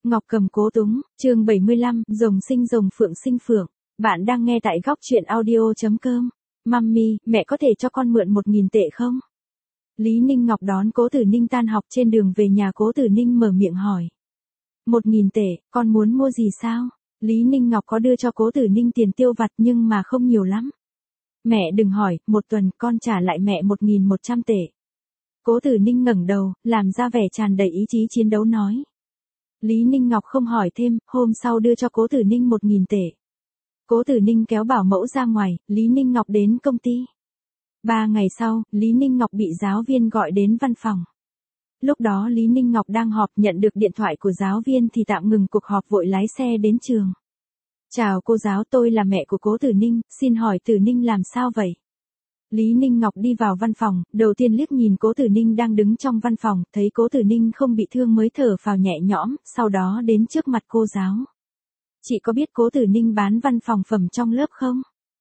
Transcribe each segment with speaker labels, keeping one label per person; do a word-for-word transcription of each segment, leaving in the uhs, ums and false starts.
Speaker 1: Ngọc Cầm Cố Túng, chương bảy mươi lăm, rồng sinh rồng phượng sinh phượng. Bạn đang nghe tại góc truyện audio chấm com. Mummy, mẹ có thể cho con mượn một nghìn tệ không? Lý Ninh Ngọc đón Cố Tử Ninh tan học trên đường về nhà. Cố Tử Ninh mở miệng hỏi. Một nghìn tệ, con muốn mua gì sao? Lý Ninh Ngọc có đưa cho Cố Tử Ninh tiền tiêu vặt nhưng mà không nhiều lắm. Mẹ đừng hỏi, một tuần con trả lại mẹ một nghìn một trăm tệ. Cố Tử Ninh ngẩng đầu, làm ra vẻ tràn đầy ý chí chiến đấu nói. Lý Ninh Ngọc không hỏi thêm, hôm sau đưa cho Cố Tử Ninh một nghìn tệ. Cố Tử Ninh kéo bảo mẫu ra ngoài, Lý Ninh Ngọc đến công ty. Ba ngày sau, Lý Ninh Ngọc bị giáo viên gọi đến văn phòng. Lúc đó Lý Ninh Ngọc đang họp, nhận được điện thoại của giáo viên thì tạm ngừng cuộc họp vội lái xe đến trường. Chào cô giáo, tôi là mẹ của Cố Tử Ninh, xin hỏi Tử Ninh làm sao vậy? Lý Ninh Ngọc đi vào văn phòng, đầu tiên liếc nhìn Cố Tử Ninh đang đứng trong văn phòng, thấy Cố Tử Ninh không bị thương mới thở phào nhẹ nhõm, sau đó đến trước mặt cô giáo. Chị có biết Cố Tử Ninh bán văn phòng phẩm trong lớp không?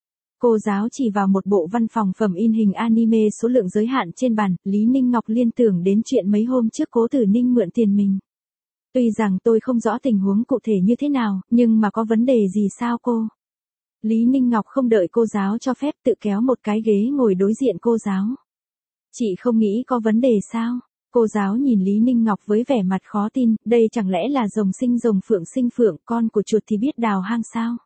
Speaker 1: Cô giáo chỉ vào một bộ văn phòng phẩm in hình anime số lượng giới hạn trên bàn, Lý Ninh Ngọc liên tưởng đến chuyện mấy hôm trước Cố Tử Ninh mượn tiền mình. Tuy rằng tôi không rõ tình huống cụ thể như thế nào, nhưng mà có vấn đề gì sao cô? Lý Ninh Ngọc không đợi cô giáo cho phép tự kéo một cái ghế ngồi đối diện cô giáo. Chị không nghĩ có vấn đề sao? Cô giáo nhìn Lý Ninh Ngọc với vẻ mặt khó tin, đây chẳng lẽ là rồng sinh rồng phượng sinh phượng, con của chuột thì biết đào hang sao?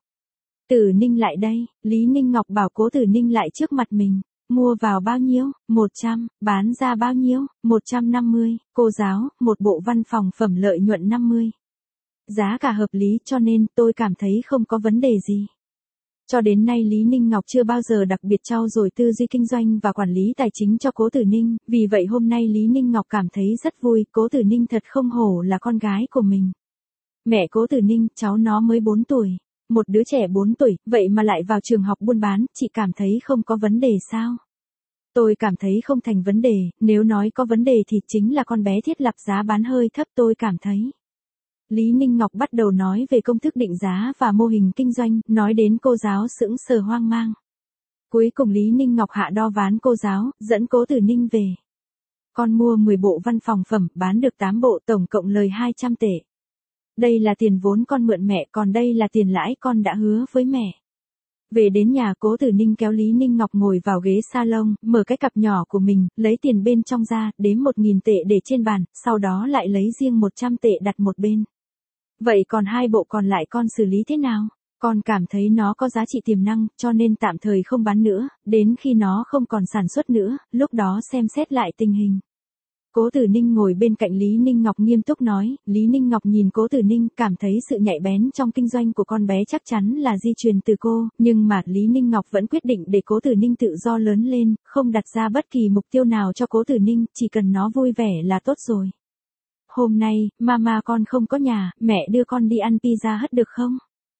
Speaker 1: Tử Ninh lại đây, Lý Ninh Ngọc bảo Cố Tử Ninh lại trước mặt mình. Mua vào bao nhiêu? một trăm, bán ra bao nhiêu? một trăm năm mươi, cô giáo, một bộ văn phòng phẩm lợi nhuận năm mươi. Giá cả hợp lý cho nên tôi cảm thấy không có vấn đề gì. Cho đến nay Lý Ninh Ngọc chưa bao giờ đặc biệt trau dồi tư duy kinh doanh và quản lý tài chính cho Cố Tử Ninh, vì vậy hôm nay Lý Ninh Ngọc cảm thấy rất vui, Cố Tử Ninh thật không hổ là con gái của mình. Mẹ Cố Tử Ninh, cháu nó mới bốn tuổi, một đứa trẻ bốn tuổi, vậy mà lại vào trường học buôn bán, chị cảm thấy không có vấn đề sao? Tôi cảm thấy không thành vấn đề, nếu nói có vấn đề thì chính là con bé thiết lập giá bán hơi thấp tôi cảm thấy. Lý Ninh Ngọc bắt đầu nói về công thức định giá và mô hình kinh doanh, nói đến cô giáo sững sờ hoang mang. Cuối cùng Lý Ninh Ngọc hạ đo ván cô giáo, dẫn Cố Tử Ninh về. Con mua mười bộ văn phòng phẩm, bán được tám bộ, tổng cộng lời hai trăm tệ. Đây là tiền vốn con mượn mẹ, còn đây là tiền lãi con đã hứa với mẹ. Về đến nhà Cố Tử Ninh kéo Lý Ninh Ngọc ngồi vào ghế salon, mở cái cặp nhỏ của mình, lấy tiền bên trong ra, đếm một nghìn tệ để trên bàn, sau đó lại lấy riêng một trăm tệ đặt một bên. Vậy còn hai bộ còn lại con xử lý thế nào? Con cảm thấy nó có giá trị tiềm năng, cho nên tạm thời không bán nữa, đến khi nó không còn sản xuất nữa, lúc đó xem xét lại tình hình. Cố Tử Ninh ngồi bên cạnh Lý Ninh Ngọc nghiêm túc nói, Lý Ninh Ngọc nhìn Cố Tử Ninh, cảm thấy sự nhạy bén trong kinh doanh của con bé chắc chắn là di truyền từ cô, nhưng mà Lý Ninh Ngọc vẫn quyết định để Cố Tử Ninh tự do lớn lên, không đặt ra bất kỳ mục tiêu nào cho Cố Tử Ninh, chỉ cần nó vui vẻ là tốt rồi. Hôm nay, mama con không có nhà, mẹ đưa con đi ăn pizza hut được không?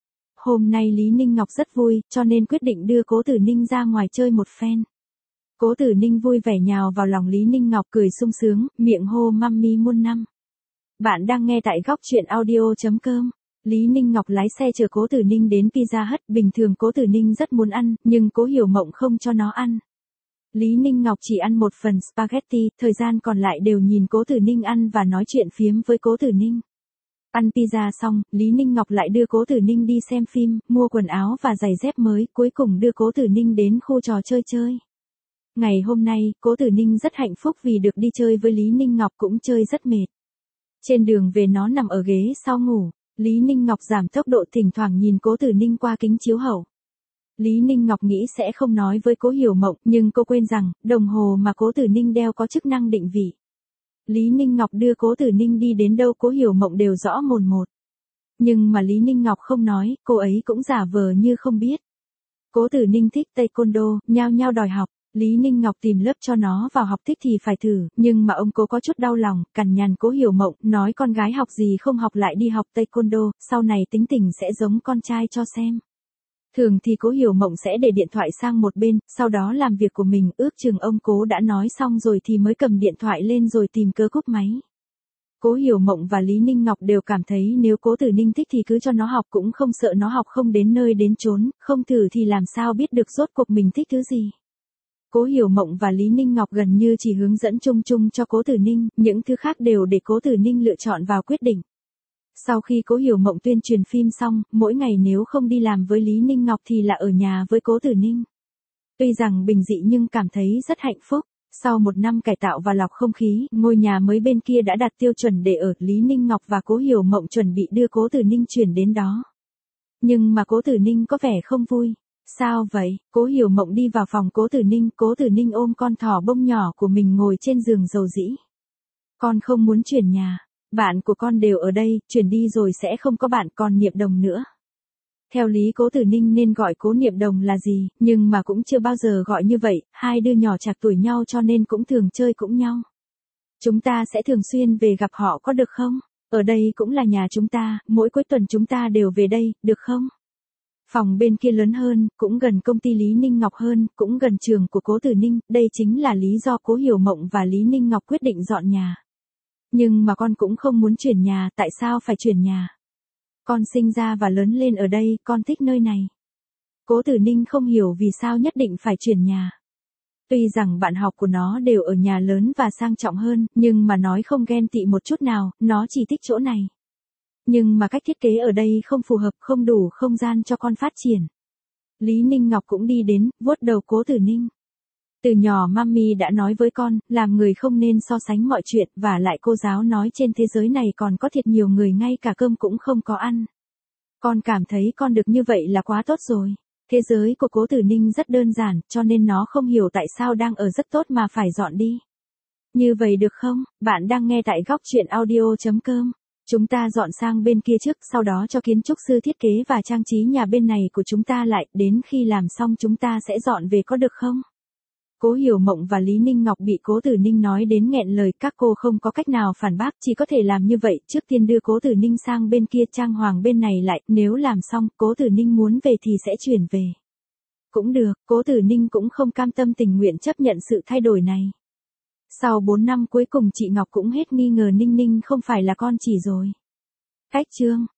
Speaker 1: Hôm nay Lý Ninh Ngọc rất vui, cho nên quyết định đưa Cố Tử Ninh ra ngoài chơi một phen. Cố Tử Ninh vui vẻ nhào vào lòng Lý Ninh Ngọc cười sung sướng, miệng hô mummy muôn năm. Bạn đang nghe tại góc truyện audio chấm com. Lý Ninh Ngọc lái xe chở Cố Tử Ninh đến pizza hut, bình thường Cố Tử Ninh rất muốn ăn, nhưng Cố Hiểu Mộng không cho nó ăn. Lý Ninh Ngọc chỉ ăn một phần spaghetti, thời gian còn lại đều nhìn Cố Tử Ninh ăn và nói chuyện phiếm với Cố Tử Ninh. Ăn pizza xong, Lý Ninh Ngọc lại đưa Cố Tử Ninh đi xem phim, mua quần áo và giày dép mới, cuối cùng đưa Cố Tử Ninh đến khu trò chơi chơi. Ngày hôm nay, Cố Tử Ninh rất hạnh phúc vì được đi chơi với Lý Ninh Ngọc cũng chơi rất mệt. Trên đường về nó nằm ở ghế sau ngủ, Lý Ninh Ngọc giảm tốc độ thỉnh thoảng nhìn Cố Tử Ninh qua kính chiếu hậu. Lý Ninh Ngọc nghĩ sẽ không nói với Cố Hiểu Mộng, nhưng cô quên rằng, đồng hồ mà Cố Tử Ninh đeo có chức năng định vị. Lý Ninh Ngọc đưa Cố Tử Ninh đi đến đâu Cố Hiểu Mộng đều rõ mồn một. Nhưng mà Lý Ninh Ngọc không nói, cô ấy cũng giả vờ như không biết. Cố Tử Ninh thích taekwondo, nhao nhao đòi học. Lý Ninh Ngọc tìm lớp cho nó vào học, thích thì phải thử, nhưng mà ông cố có chút đau lòng, cằn nhằn Cố Hiểu Mộng, nói con gái học gì không học lại đi học taekwondo, sau này tính tình sẽ giống con trai cho xem. Thường thì Cố Hiểu Mộng sẽ để điện thoại sang một bên, sau đó làm việc của mình, ước chừng ông cố đã nói xong rồi thì mới cầm điện thoại lên rồi tìm cớ cúp máy. Cố Hiểu Mộng và Lý Ninh Ngọc đều cảm thấy nếu Cố Tử Ninh thích thì cứ cho nó học, cũng không sợ nó học không đến nơi đến chốn, không thử thì làm sao biết được rốt cuộc mình thích thứ gì. Cố Hiểu Mộng và Lý Ninh Ngọc gần như chỉ hướng dẫn chung chung cho Cố Tử Ninh, những thứ khác đều để Cố Tử Ninh lựa chọn vào quyết định. Sau khi Cố Hiểu Mộng tuyên truyền phim xong, mỗi ngày nếu không đi làm với Lý Ninh Ngọc thì là ở nhà với Cố Tử Ninh. Tuy rằng bình dị nhưng cảm thấy rất hạnh phúc. Sau một năm cải tạo và lọc không khí, ngôi nhà mới bên kia đã đạt tiêu chuẩn để ở. Lý Ninh Ngọc và Cố Hiểu Mộng chuẩn bị đưa Cố Tử Ninh chuyển đến đó. Nhưng mà Cố Tử Ninh có vẻ không vui. Sao vậy? Cố Hiểu Mộng đi vào phòng Cố Tử Ninh, Cố Tử Ninh ôm con thỏ bông nhỏ của mình ngồi trên giường dầu dĩ. Con không muốn chuyển nhà. Bạn của con đều ở đây, chuyển đi rồi sẽ không có bạn con Niệm Đồng nữa. Theo lý Cố Tử Ninh nên gọi Cố Niệm Đồng là gì, nhưng mà cũng chưa bao giờ gọi như vậy, hai đứa nhỏ trạc tuổi nhau cho nên cũng thường chơi cũng nhau. Chúng ta sẽ thường xuyên về gặp họ có được không? Ở đây cũng là nhà chúng ta, mỗi cuối tuần chúng ta đều về đây, được không? Phòng bên kia lớn hơn, cũng gần công ty Lý Ninh Ngọc hơn, cũng gần trường của Cố Tử Ninh, đây chính là lý do Cố Hiểu Mộng và Lý Ninh Ngọc quyết định dọn nhà. Nhưng mà con cũng không muốn chuyển nhà, tại sao phải chuyển nhà? Con sinh ra và lớn lên ở đây, con thích nơi này. Cố Tử Ninh không hiểu vì sao nhất định phải chuyển nhà. Tuy rằng bạn học của nó đều ở nhà lớn và sang trọng hơn, nhưng mà nói không ghen tị một chút nào, nó chỉ thích chỗ này. Nhưng mà cách thiết kế ở đây không phù hợp, không đủ không gian cho con phát triển. Lý Ninh Ngọc cũng đi đến, vuốt đầu Cố Tử Ninh. Từ nhỏ mami đã nói với con, làm người không nên so sánh mọi chuyện, và lại cô giáo nói trên thế giới này còn có thiệt nhiều người ngay cả cơm cũng không có ăn. Con cảm thấy con được như vậy là quá tốt rồi. Thế giới của Cố Tử Ninh rất đơn giản, cho nên nó không hiểu tại sao đang ở rất tốt mà phải dọn đi. Như vậy được không? Bạn đang nghe tại góc truyện audio chấm com. Chúng ta dọn sang bên kia trước, sau đó cho kiến trúc sư thiết kế và trang trí nhà bên này của chúng ta lại, đến khi làm xong chúng ta sẽ dọn về có được không? Cố Hiểu Mộng và Lý Ninh Ngọc bị Cố Tử Ninh nói đến nghẹn lời, các cô không có cách nào phản bác, chỉ có thể làm như vậy, trước tiên đưa Cố Tử Ninh sang bên kia trang hoàng bên này lại, nếu làm xong, Cố Tử Ninh muốn về thì sẽ chuyển về. Cũng được, Cố Tử Ninh cũng không cam tâm tình nguyện chấp nhận sự thay đổi này. Sau bốn năm cuối cùng chị Ngọc cũng hết nghi ngờ Ninh Ninh không phải là con chỉ rồi. Cách chương